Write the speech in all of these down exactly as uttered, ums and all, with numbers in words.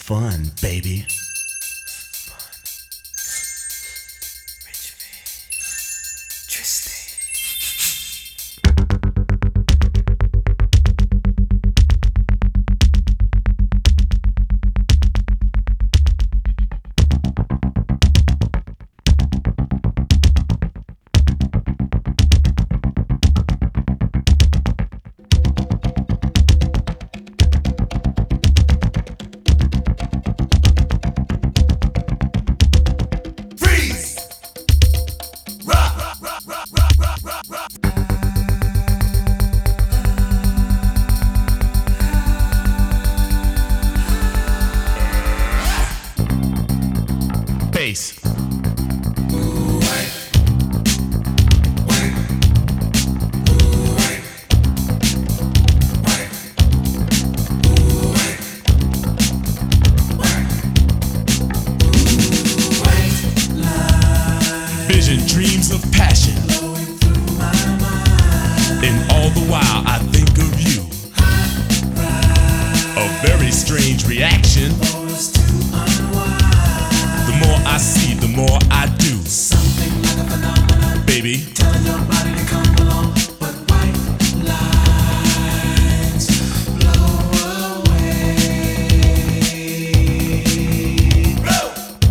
Fun, baby. Bass. Vision, dreams of passion, and all the while I think of you. A very strange reaction. The more I see, the more I do. Something like a phenomenon, baby. Telling your body to come along, but white lines blow away. Blow,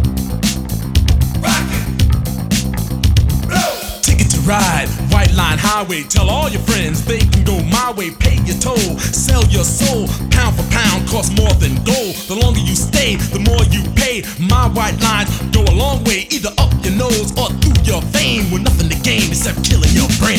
rock it, blow. Ticket to ride, white line highway. Tell all your friends they can go my way. Pay your toll, sell your soul. Pound for pound, costs more than gold. The longer you stay, the more you pay. My white lines go a long way, either up your nose or through your vein, with nothing to gain except killing your brain.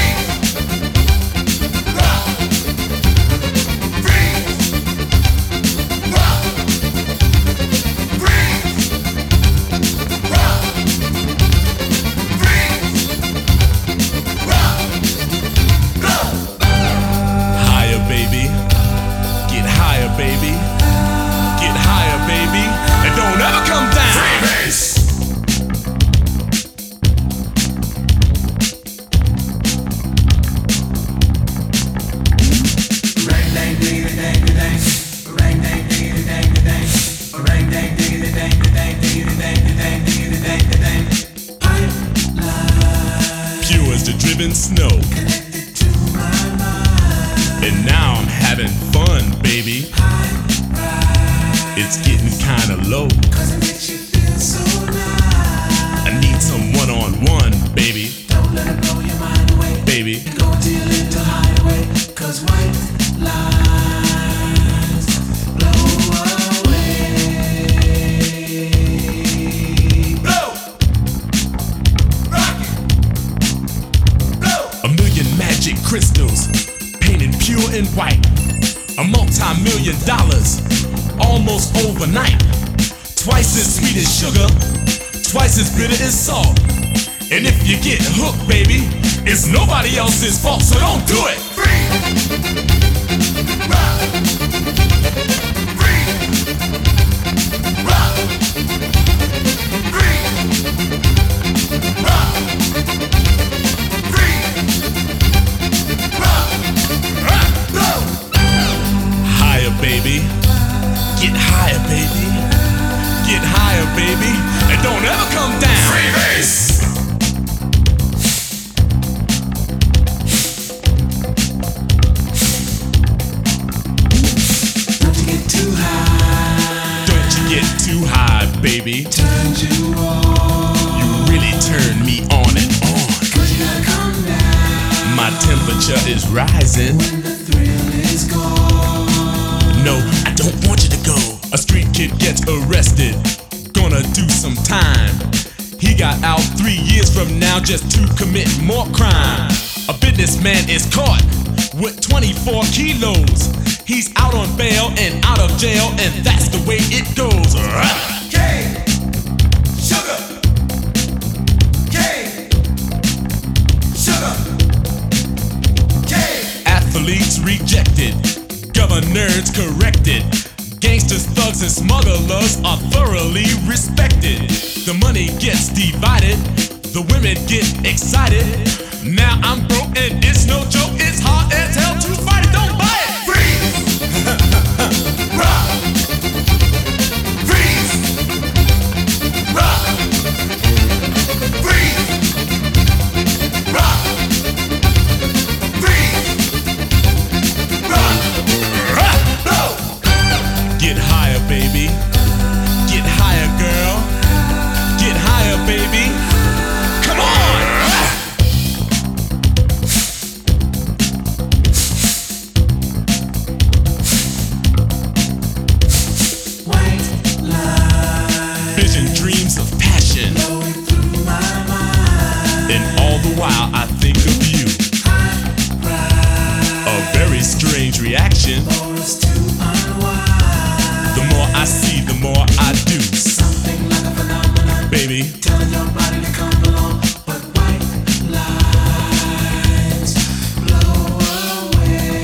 Higher, baby. Get higher, baby. Get higher, baby. And don't ever come down. Freebase. Rang dang diggity dang dang. Rang dang diggity dang dang. Rang dang diggity dang dang diggity dang dang diggity dang dang. Pipeline. Pure as the driven snow. Connected to my mind. And now I'm having fun, baby. It's getting kinda low. Cause it makes you feel so nice. I need some one-on-one, baby. Don't let it blow your mind away, baby. Go till you live the highway. Cause white lines blow away. Blow! Rock it! Blow! A million magic crystals, painted pure and white. A multi-million dollars, almost overnight. Twice as sweet as sugar, twice as bitter as salt. And if you get hooked, baby, it's nobody else's fault, so don't do it. Free. Rock. Free. Rock. Free. Rock. Free. Rock. Rock. Go. Higher, baby. Get higher, baby. Get higher, baby. And don't ever come down. Freebase. Don't you get too high. Don't you get too high, baby. Turns you on. You really turn me on and on. Cause you gotta come down. My temperature is rising. When the thrill is gone. No, I don't want you to go. A street kid gets arrested, gonna do some time. He got out three years from now just to commit more crime. A businessman is caught with twenty-four kilos. He's out on bail and out of jail, and that's the way it goes. Cane, sugar, cane, sugar, cane. Athletes rejected, governors corrected. Gangsters, thugs, and smugglers are thoroughly respected. The money gets divided, the women get excited. Now I'm broke and it's no joke, it's hard as hell to fight it, don't buy it! Freeze! Rock! Get higher, baby. Get higher, girl. Get higher, baby. Come on! White light. Vision, dreams of passion. Flowing through my mind. And all the while I think of you. A very strange reaction. For us to unwind. The more I see, the more I do. Something like a phenomenon. Baby, Telling your body to come along. But white lights blow away.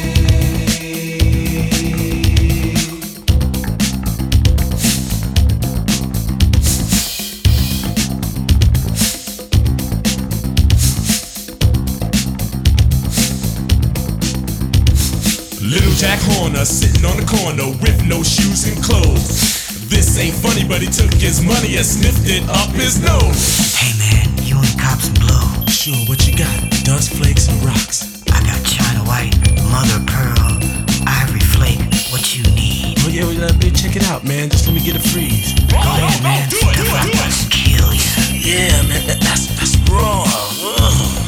Little Jack Horner sitting on the corner with no shoes and clothes. This ain't funny, but he took his money and sniffed it up his nose. Hey man, you want cops and blow? Sure, what you got? Dust flakes and rocks. I got China White, Mother Pearl, Ivory Flake. What you need? Oh yeah, well, uh, babe, check it out, man. Just let me get a freeze. Go ahead, man. Do it, do Stuff it, like do it. this kill ya. Yeah, man, that, that's that's raw. Ugh.